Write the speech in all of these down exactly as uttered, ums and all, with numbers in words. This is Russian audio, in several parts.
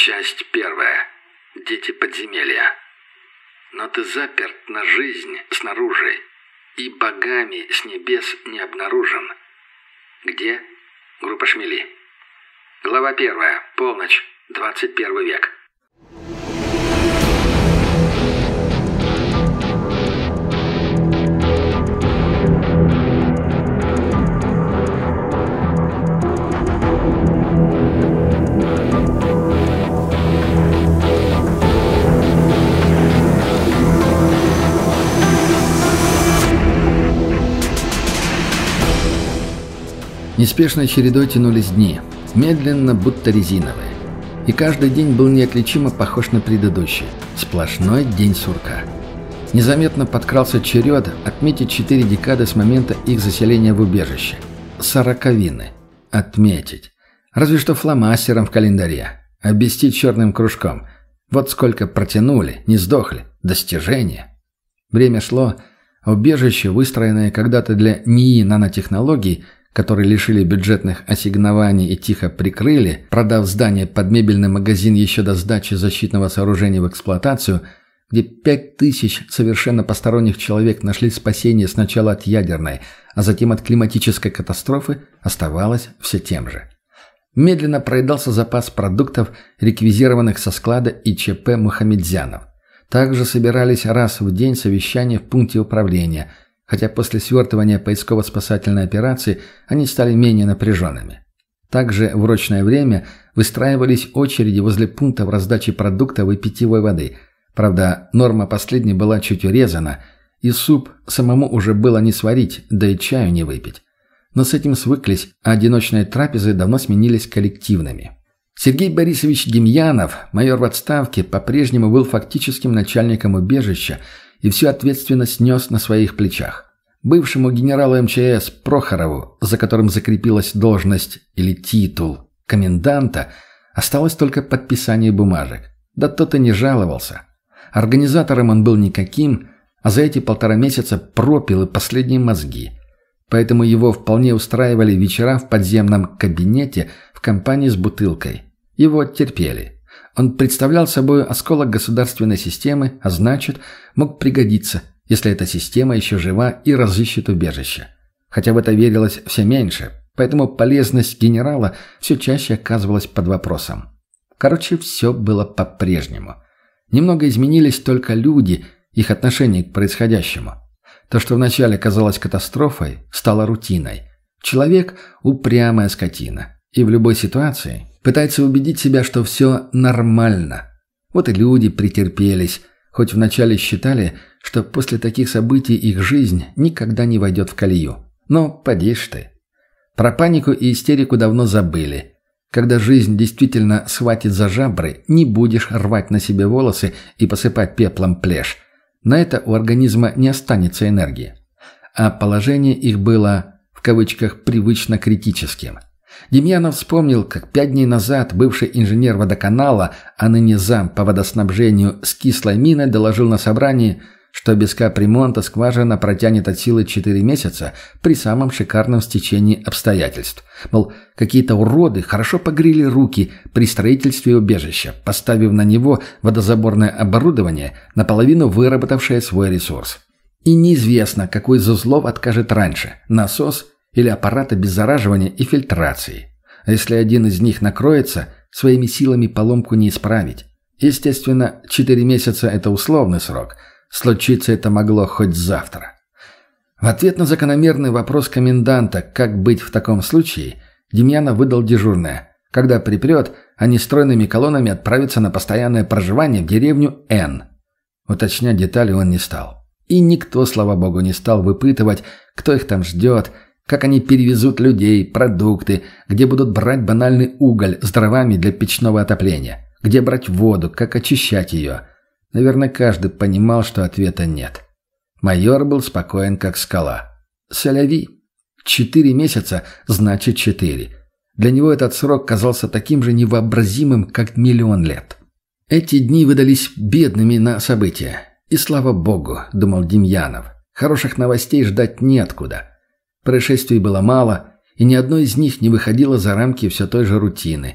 Часть первая. Дети подземелья. Но ты заперт на жизнь снаружи, и богами с небес не обнаружен. Где? Группа Шмели. Глава первая. Полночь. двадцать первый век. Неспешной чередой тянулись дни, медленно, будто резиновые. И каждый день был неотличимо похож на предыдущий. Сплошной день сурка. Незаметно подкрался черед отметить четыре декады с момента их заселения в убежище. Сороковины. Отметить. Разве что фломастером в календаре. Обвести черным кружком. Вот сколько протянули, не сдохли. Достижение. Время шло, а убежище, выстроенное когда-то для НИИ нанотехнологий, которые лишили бюджетных ассигнований и тихо прикрыли, продав здание под мебельный магазин еще до сдачи защитного сооружения в эксплуатацию, где пять тысяч совершенно посторонних человек нашли спасение сначала от ядерной, а затем от климатической катастрофы, оставалось все тем же. Медленно проедался запас продуктов, реквизированных со склада и ЧП Мухамедзянов. Также собирались раз в день совещания в пункте управления – хотя после свертывания поисково-спасательной операции они стали менее напряженными. Также в урочное время выстраивались очереди возле пунктов раздачи продуктов и питьевой воды. Правда, норма последней была чуть урезана, и суп самому уже было не сварить, да и чаю не выпить. Но с этим свыклись, а одиночные трапезы давно сменились коллективными. Сергей Борисович Демьянов, майор в отставке, по-прежнему был фактическим начальником убежища, и всю ответственность нес на своих плечах. Бывшему генералу эм че эс Прохорову, за которым закрепилась должность или титул коменданта, осталось только подписание бумажек. Да тот и не жаловался. Организатором он был никаким, а за эти полтора месяца пропил и последние мозги. Поэтому его вполне устраивали вечера в подземном кабинете в компании с бутылкой. Его терпели. Он представлял собой осколок государственной системы, а значит, мог пригодиться, если эта система еще жива и разыщет убежище. Хотя в это верилось все меньше, поэтому полезность генерала все чаще оказывалась под вопросом. Короче, все было по-прежнему. Немного изменились только люди, их отношение к происходящему. То, что вначале казалось катастрофой, стало рутиной. Человек – упрямая скотина. И в любой ситуации пытается убедить себя, что все нормально. Вот и люди претерпелись, хоть вначале считали, что после таких событий их жизнь никогда не войдет в колею. Но поди ж ты. Про панику и истерику давно забыли. Когда жизнь действительно схватит за жабры, не будешь рвать на себе волосы и посыпать пеплом плешь. На это у организма не останется энергии. А положение их было, в кавычках, привычно критическим. Демьянов вспомнил, как пять дней назад бывший инженер водоканала, а ныне зам по водоснабжению с кислой миной доложил на собрании, что без капремонта скважина протянет от силы четыре месяца при самом шикарном стечении обстоятельств. Мол, какие-то уроды хорошо погрели руки при строительстве убежища, поставив на него водозаборное оборудование, наполовину выработавшее свой ресурс. И неизвестно, какой из узлов откажет раньше – насос или аппарат обеззараживания и фильтрации. А если один из них накроется, своими силами поломку не исправить. Естественно, четыре месяца – это условный срок. Случиться это могло хоть завтра. В ответ на закономерный вопрос коменданта «как быть в таком случае?» Демьянов выдал дежурное. Когда припрет, они стройными колоннами отправятся на постоянное проживание в деревню Н. Уточнять детали он не стал. И никто, слава богу, не стал выпытывать, кто их там ждет, как они перевезут людей, продукты, где будут брать банальный уголь с дровами для печного отопления, где брать воду, как очищать ее. Наверное, каждый понимал, что ответа нет. Майор был спокоен, как скала. Соляви. Четыре месяца значит четыре. Для него этот срок казался таким же невообразимым, как миллион лет. Эти дни выдались бедными на события. И слава богу, думал Демьянов, хороших новостей ждать неоткуда. Происшествий было мало, и ни одно из них не выходило за рамки все той же рутины.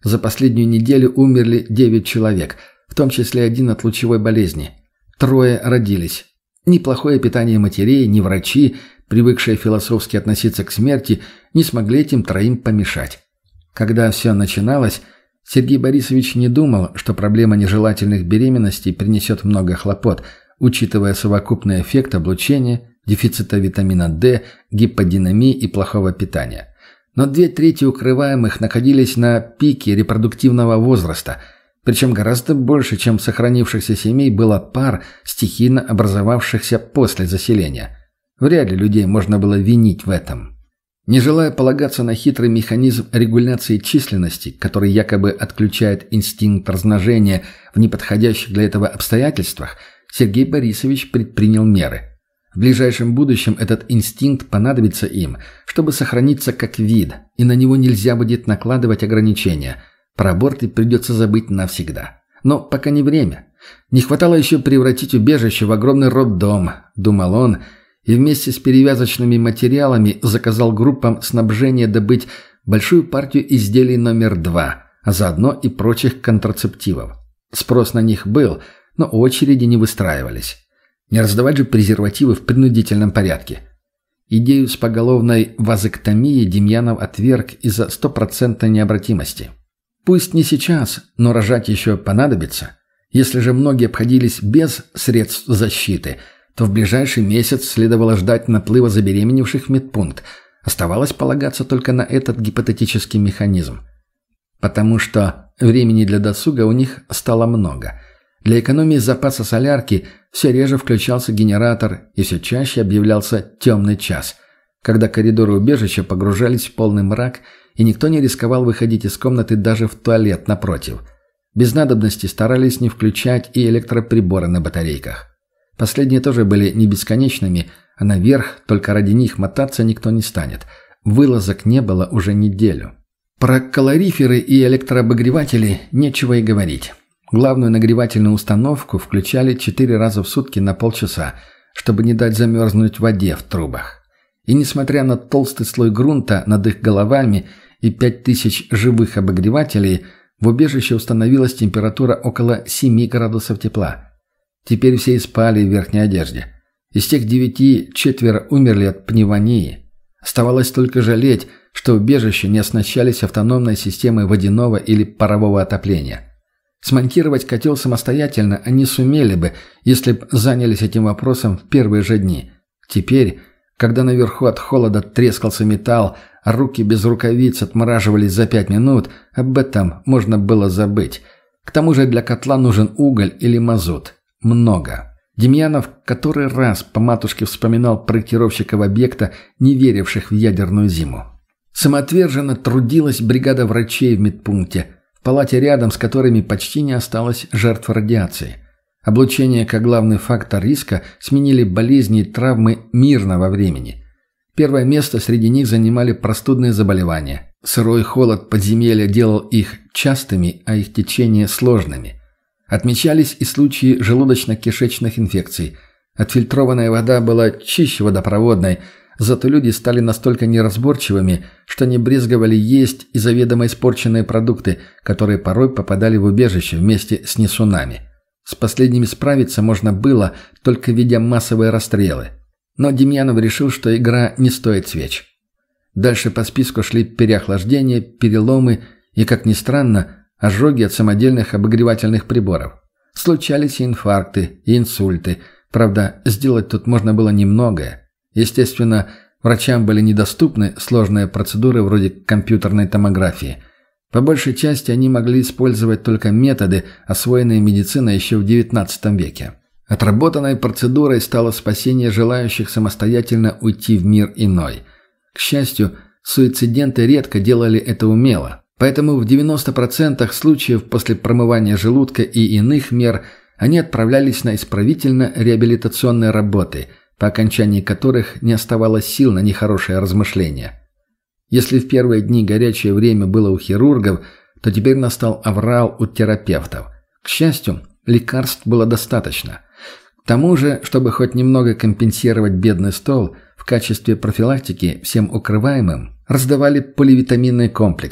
За последнюю неделю умерли девять человек, в том числе один от лучевой болезни. Трое родились. Ни плохое питание матерей, ни врачи, привыкшие философски относиться к смерти, не смогли этим троим помешать. Когда все начиналось, Сергей Борисович не думал, что проблема нежелательных беременностей принесет много хлопот, учитывая совокупный эффект облучения, дефицита витамина D, гиподинамии и плохого питания. Но две трети укрываемых находились на пике репродуктивного возраста, причем гораздо больше, чем сохранившихся семей, было пар, стихийно образовавшихся после заселения. Вряд ли людей можно было винить в этом. Не желая полагаться на хитрый механизм регуляции численности, который якобы отключает инстинкт размножения в неподходящих для этого обстоятельствах, Сергей Борисович предпринял меры. В ближайшем будущем этот инстинкт понадобится им, чтобы сохраниться как вид, и на него нельзя будет накладывать ограничения. Про аборты придется забыть навсегда. Но пока не время. Не хватало еще превратить убежище в огромный роддом, думал он, и вместе с перевязочными материалами заказал группам снабжения добыть большую партию изделий номер два, а заодно и прочих контрацептивов. Спрос на них был, но очереди не выстраивались. Не раздавать же презервативы в принудительном порядке. Идею с поголовной вазэктомией Демьянов отверг из-за стопроцентной необратимости. Пусть не сейчас, но рожать еще понадобится. Если же многие обходились без средств защиты, то в ближайший месяц следовало ждать наплыва забеременевших в медпункт. Оставалось полагаться только на этот гипотетический механизм. Потому что времени для досуга у них стало много. Для экономии запаса солярки все реже включался генератор и все чаще объявлялся темный час, когда коридоры убежища погружались в полный мрак, и никто не рисковал выходить из комнаты даже в туалет напротив. Без надобности старались не включать и электроприборы на батарейках. Последние тоже были не бесконечными, а наверх только ради них мотаться никто не станет. Вылазок не было уже неделю. Про калориферы и электрообогреватели нечего и говорить. Главную нагревательную установку включали четыре раза в сутки на полчаса, чтобы не дать замерзнуть воде в трубах. И несмотря на толстый слой грунта над их головами и пять тысяч живых обогревателей, в убежище установилась температура около семи градусов тепла. Теперь все и спали в верхней одежде. Из тех девяти четверо умерли от пневмонии. Оставалось только жалеть, что убежища не оснащались автономной системой водяного или парового отопления. Смонтировать котел самостоятельно они сумели бы, если бы занялись этим вопросом в первые же дни. Теперь, когда наверху от холода трескался металл, а руки без рукавиц отмораживались за пять минут, об этом можно было забыть. К тому же для котла нужен уголь или мазут. Много. Демьянов который раз по матушке вспоминал проектировщиков объекта, не веривших в ядерную зиму. Самоотверженно трудилась бригада врачей в медпункте, в палате рядом с которыми почти не осталось жертв радиации. Облучение как главный фактор риска сменили болезни и травмы мирного времени. Первое место среди них занимали простудные заболевания. Сырой холод подземелья делал их частыми, а их течение сложными. Отмечались и случаи желудочно-кишечных инфекций. Отфильтрованная вода была чище водопроводной, зато люди стали настолько неразборчивыми, что не брезговали есть и заведомо испорченные продукты, которые порой попадали в убежище вместе с несунами. С последними справиться можно было, только ведя массовые расстрелы. Но Демьянов решил, что игра не стоит свеч. Дальше по списку шли переохлаждения, переломы и, как ни странно, ожоги от самодельных обогревательных приборов. Случались и инфаркты, и инсульты. Правда, сделать тут можно было немногое. Естественно, врачам были недоступны сложные процедуры вроде компьютерной томографии. По большей части они могли использовать только методы, освоенные медициной еще в девятнадцатом веке. Отработанной процедурой стало спасение желающих самостоятельно уйти в мир иной. К счастью, суициденты редко делали это умело. Поэтому в девяноста процентах случаев после промывания желудка и иных мер они отправлялись на исправительно-реабилитационные работы, по окончании которых не оставалось сил на нехорошее размышление. Если в первые дни горячее время было у хирургов, то теперь настал аврал у терапевтов. К счастью, лекарств было достаточно. К тому же, чтобы хоть немного компенсировать бедный стол, в качестве профилактики всем укрываемым раздавали поливитаминные комплексы.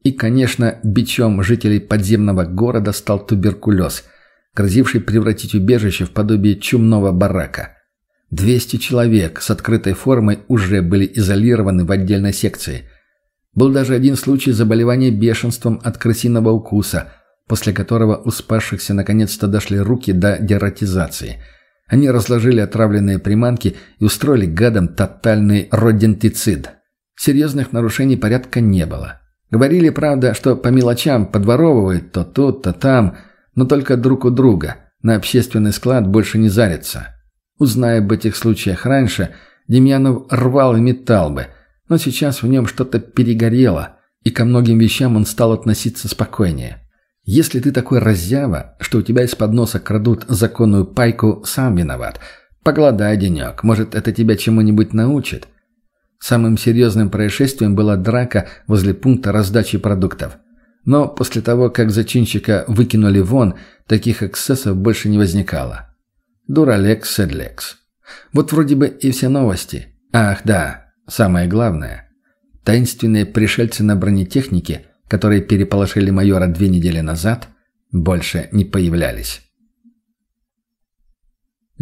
И, конечно, бичом жителей подземного города стал туберкулез, грозивший превратить убежище в подобие чумного барака. двести человек с открытой формой уже были изолированы в отдельной секции. Был даже один случай заболевания бешенством от крысиного укуса, после которого у спасшихся наконец-то дошли руки до дератизации. Они разложили отравленные приманки и устроили гадам тотальный родентицид. Серьезных нарушений порядка не было. Говорили, правда, что по мелочам подворовывают то тут, то там, но только друг у друга. На общественный склад больше не зарятся. Узная об этих случаях раньше, Демьянов рвал и метал бы, но сейчас в нем что-то перегорело, и ко многим вещам он стал относиться спокойнее. Если ты такой раззява, что у тебя из-под носа крадут законную пайку, сам виноват. Погладай денек, может, это тебя чему-нибудь научит. Самым серьезным происшествием была драка возле пункта раздачи продуктов. Но после того, как зачинщика выкинули вон, таких эксцессов больше не возникало. Дуралекс, седлекс. Вот вроде бы и все новости. Ах, да, самое главное. Таинственные пришельцы на бронетехнике, которые переполошили майора две недели назад, больше не появлялись.